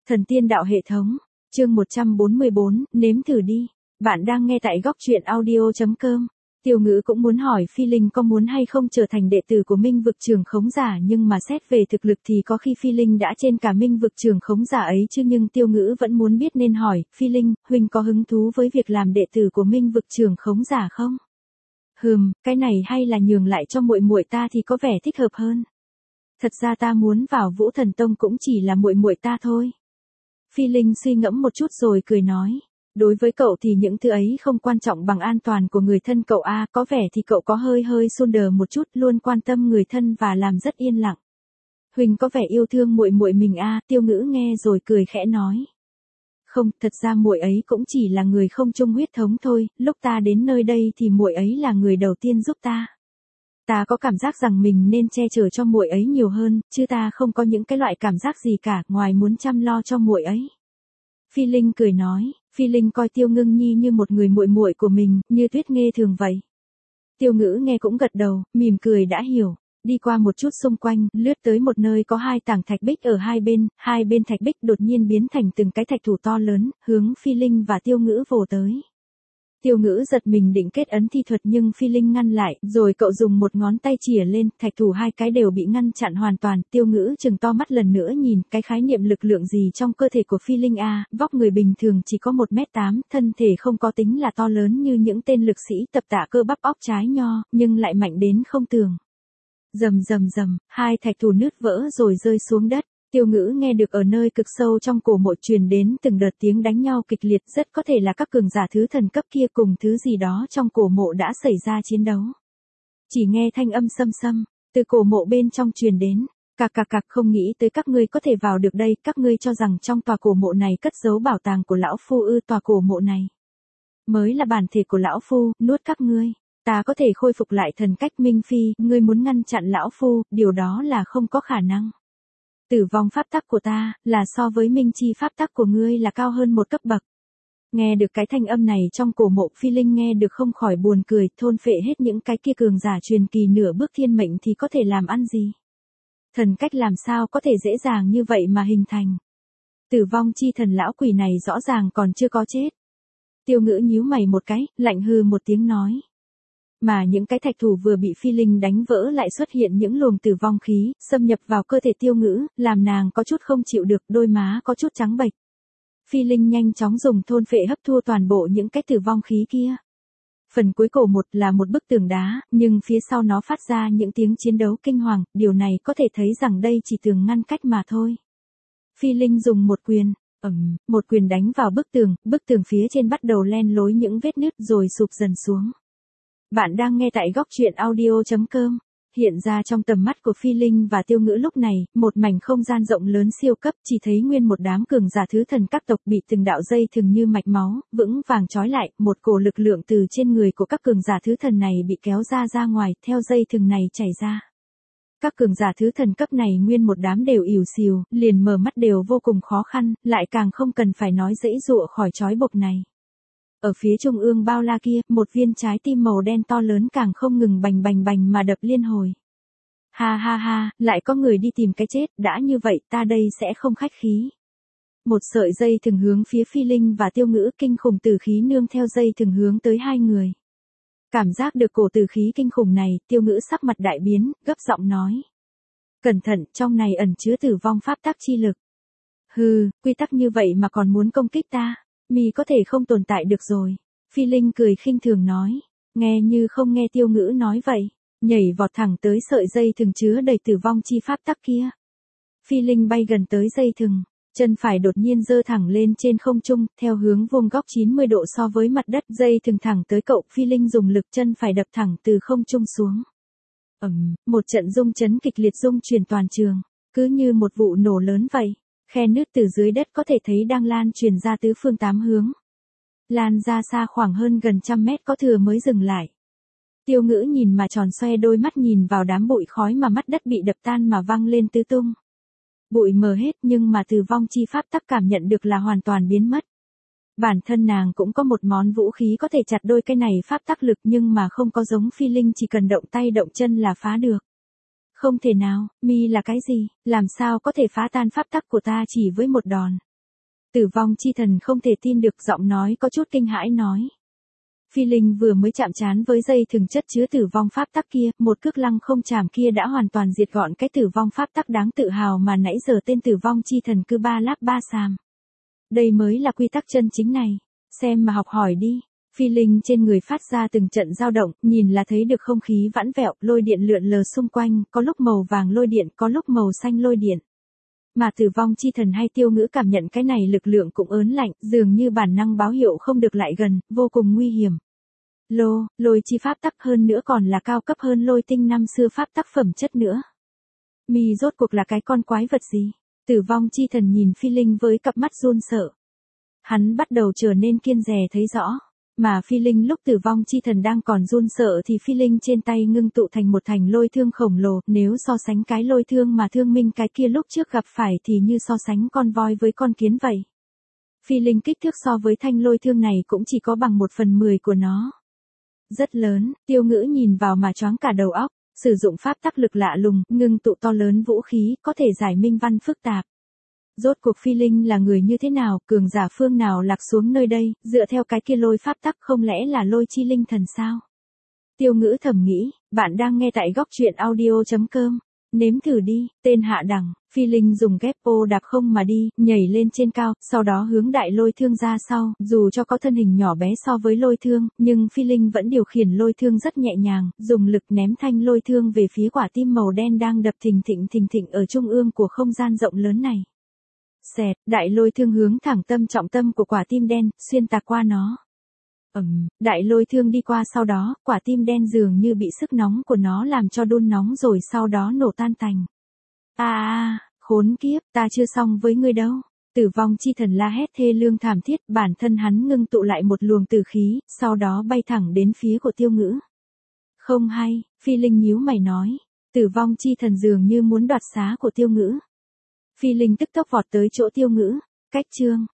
Thần tiên đạo hệ thống, chương 144, nếm thử đi. Bạn đang nghe tại góc truyện audio.com. Tiêu Ngữ cũng muốn hỏi Phi Linh có muốn hay không trở thành đệ tử của Minh vực trường khống giả, nhưng mà xét về thực lực thì có khi Phi Linh đã trên cả Minh vực trường khống giả ấy chứ, nhưng Tiêu Ngữ vẫn muốn biết nên hỏi, Phi Linh, huynh có hứng thú với việc làm đệ tử của Minh vực trường khống giả không? Cái này hay là nhường lại cho muội muội ta thì có vẻ thích hợp hơn. Thật ra ta muốn vào Vũ Thần Tông cũng chỉ là muội muội ta thôi. Phi Linh suy ngẫm một chút rồi cười nói. Đối với cậu thì những thứ ấy không quan trọng bằng an toàn của người thân cậu a, có vẻ thì cậu có hơi xôn đờ một chút, luôn quan tâm người thân và làm rất yên lặng. Huỳnh có vẻ yêu thương muội muội mình a, Tiêu Ngữ nghe rồi cười khẽ nói. Không, thật ra muội ấy cũng chỉ là người không chung huyết thống thôi, lúc ta đến nơi đây thì muội ấy là người đầu tiên giúp ta. Ta có cảm giác rằng mình nên che chở cho muội ấy nhiều hơn, chứ ta không có những cái loại cảm giác gì cả, ngoài muốn chăm lo cho muội ấy. Phi Linh cười nói, Phi Linh coi Tiêu Ngưng Nhi như một người muội muội của mình, như Tuyết Nghê thường vậy. Tiêu Ngữ nghe cũng gật đầu, mỉm cười đã hiểu. Đi qua một chút xung quanh, lướt tới một nơi có hai tảng thạch bích ở hai bên thạch bích đột nhiên biến thành từng cái thạch thủ to lớn, hướng Phi Linh và Tiêu Ngữ vồ tới. Tiêu Ngữ giật mình định kết ấn thi thuật nhưng Phi Linh ngăn lại, rồi cậu dùng một ngón tay chìa lên, thạch thủ hai cái đều bị ngăn chặn hoàn toàn. Tiêu Ngữ trừng to mắt lần nữa nhìn cái khái niệm lực lượng gì trong cơ thể của Phi Linh a, vóc người bình thường chỉ có 1m8, thân thể không có tính là to lớn như những tên lực sĩ tập tạ cơ bắp óc trái nho, nhưng lại mạnh đến không tưởng. Rầm rầm rầm, hai thạch thủ nứt vỡ rồi rơi xuống đất. Tiêu Ngữ nghe được ở nơi cực sâu trong cổ mộ truyền đến từng đợt tiếng đánh nhau kịch liệt, rất có thể là các cường giả thứ thần cấp kia cùng thứ gì đó trong cổ mộ đã xảy ra chiến đấu. Chỉ nghe thanh âm xâm xâm từ cổ mộ bên trong truyền đến, cạc, không nghĩ tới các ngươi có thể vào được đây, các ngươi cho rằng trong tòa cổ mộ này cất giấu bảo tàng của lão phu ư? Tòa cổ mộ này mới là bản thể của lão phu, nuốt các ngươi, ta có thể khôi phục lại thần cách Minh Phi, ngươi muốn ngăn chặn lão phu, điều đó là không có khả năng. Tử vong pháp tắc của ta, là so với minh chi pháp tắc của ngươi là cao hơn một cấp bậc. Nghe được cái thanh âm này trong cổ mộ, Phi Linh nghe được không khỏi buồn cười, thôn phệ hết những cái kia cường giả truyền kỳ nửa bước thiên mệnh thì có thể làm ăn gì? Thần cách làm sao có thể dễ dàng như vậy mà hình thành? Tử vong chi thần lão quỷ này rõ ràng còn chưa có chết. Tiêu Ngữ nhíu mày một cái, lạnh hừ một tiếng nói. Mà những cái thạch thủ vừa bị Phi Linh đánh vỡ lại xuất hiện những luồng tử vong khí, xâm nhập vào cơ thể Tiêu Ngữ, làm nàng có chút không chịu được, đôi má có chút trắng bệch. Phi Linh nhanh chóng dùng thôn phệ hấp thu toàn bộ những cái tử vong khí kia. Phần cuối cổ một là một bức tường đá, nhưng phía sau nó phát ra những tiếng chiến đấu kinh hoàng, điều này có thể thấy rằng đây chỉ tường ngăn cách mà thôi. Phi Linh dùng một quyền đánh vào bức tường phía trên bắt đầu len lối những vết nứt rồi sụp dần xuống. Bạn đang nghe tại góc truyện audio.com. Hiện ra trong tầm mắt của Phi Linh và Tiêu Ngữ lúc này, một mảnh không gian rộng lớn siêu cấp, chỉ thấy nguyên một đám cường giả thứ thần các tộc bị từng đạo dây thừng như mạch máu, vững vàng trói lại, một cổ lực lượng từ trên người của các cường giả thứ thần này bị kéo ra ngoài, theo dây thừng này chảy ra. Các cường giả thứ thần cấp này nguyên một đám đều ỉu xìu, liền mở mắt đều vô cùng khó khăn, lại càng không cần phải nói giãy giụa khỏi trói buộc này. Ở phía trung ương bao la kia, một viên trái tim màu đen to lớn càng không ngừng bành mà đập liên hồi. Ha, lại có người đi tìm cái chết, đã như vậy ta đây sẽ không khách khí. Một sợi dây thừng hướng phía Phi Linh và Tiêu Ngữ, kinh khủng tử khí nương theo dây thừng hướng tới hai người. Cảm giác được cổ tử khí kinh khủng này, Tiêu Ngữ sắc mặt đại biến, gấp giọng nói. Cẩn thận, trong này ẩn chứa tử vong pháp tắc chi lực. Quy tắc như vậy mà còn muốn công kích ta. Mi có thể không tồn tại được rồi. Phi Linh cười khinh thường nói. Nghe như không nghe Tiêu Ngữ nói vậy. Nhảy vọt thẳng tới sợi dây thừng chứa đầy tử vong chi pháp tắc kia. Phi Linh bay gần tới dây thừng. Chân phải đột nhiên giơ thẳng lên trên không trung, theo hướng vuông góc 90 độ so với mặt đất. Dây thừng thẳng tới cậu, Phi Linh dùng lực chân phải đập thẳng từ không trung xuống. Một trận rung chấn kịch liệt rung truyền toàn trường. Cứ như một vụ nổ lớn vậy. Khe nứt từ dưới đất có thể thấy đang lan truyền ra tứ phương tám hướng. Lan ra xa khoảng hơn gần 100 mét có thừa mới dừng lại. Tiêu Ngữ nhìn mà tròn xoe đôi mắt, nhìn vào đám bụi khói mà mắt đất bị đập tan mà văng lên tứ tung. Bụi mờ hết nhưng mà tử vong chi pháp tắc cảm nhận được là hoàn toàn biến mất. Bản thân nàng cũng có một món vũ khí có thể chặt đôi cái này pháp tắc lực, nhưng mà không có giống Phi Linh chỉ cần động tay động chân là phá được. Không thể nào, mi là cái gì, làm sao có thể phá tan pháp tắc của ta chỉ với một đòn. Tử vong chi thần không thể tin được, giọng nói có chút kinh hãi nói. Phi linh vừa mới chạm trán với dây thừng chất chứa tử vong pháp tắc kia, một cước lăng không chạm kia đã hoàn toàn diệt gọn cái tử vong pháp tắc đáng tự hào mà nãy giờ tên tử vong chi thần cứ ba láp ba xàm. Đây mới là quy tắc chân chính này. Xem mà học hỏi đi. Phi linh trên người phát ra từng trận dao động, nhìn là thấy được không khí vãn vẹo, lôi điện lượn lờ xung quanh, có lúc màu vàng lôi điện, có lúc màu xanh lôi điện. Mà tử vong chi thần hay Tiêu Ngữ cảm nhận cái này lực lượng cũng ớn lạnh, dường như bản năng báo hiệu không được lại gần, vô cùng nguy hiểm. Lôi chi pháp tắc hơn nữa còn là cao cấp hơn lôi tinh năm xưa pháp tắc phẩm chất nữa. Mi rốt cuộc là cái con quái vật gì? Tử vong chi thần nhìn Phi linh với cặp mắt run sợ. Hắn bắt đầu trở nên kiên dè thấy rõ. Mà Phi linh lúc tử vong chi thần đang còn run sợ thì Phi linh trên tay ngưng tụ thành một thành lôi thương khổng lồ, nếu so sánh cái lôi thương mà Thương Minh cái kia lúc trước gặp phải thì như so sánh con voi với con kiến vậy. Phi linh kích thước so với thanh lôi thương này cũng chỉ có bằng 1/10 của nó. Rất lớn, Tiêu Ngữ nhìn vào mà choáng cả đầu óc, sử dụng pháp tắc lực lạ lùng, ngưng tụ to lớn vũ khí, có thể giải minh văn phức tạp. Rốt cuộc Phi linh là người như thế nào, cường giả phương nào lạc xuống nơi đây, dựa theo cái kia lôi pháp tắc không lẽ là lôi chi linh thần sao? Tiêu Ngữ thầm nghĩ, bạn đang nghe tại góc truyện audio.com. Nếm thử đi, tên hạ đẳng, Phi linh dùng ghép ô đạp không mà đi, nhảy lên trên cao, sau đó hướng đại lôi thương ra sau, dù cho có thân hình nhỏ bé so với lôi thương, nhưng Phi linh vẫn điều khiển lôi thương rất nhẹ nhàng, dùng lực ném thanh lôi thương về phía quả tim màu đen đang đập thình thịnh ở trung ương của không gian rộng lớn này. Xẹt, đại lôi thương hướng thẳng trọng tâm của quả tim đen, xuyên tạc qua nó. Đại lôi thương đi qua sau đó, quả tim đen dường như bị sức nóng của nó làm cho đun nóng rồi sau đó nổ tan tành. Khốn kiếp, ta chưa xong với ngươi đâu. Tử vong chi thần la hét thê lương thảm thiết, bản thân hắn ngưng tụ lại một luồng tử khí, sau đó bay thẳng đến phía của Tiêu Ngữ. Không hay, Phi linh nhíu mày nói. Tử vong chi thần dường như muốn đoạt xá của Tiêu Ngữ. Phi linh tức tốc vọt tới chỗ Tiêu Ngữ. Cách chương.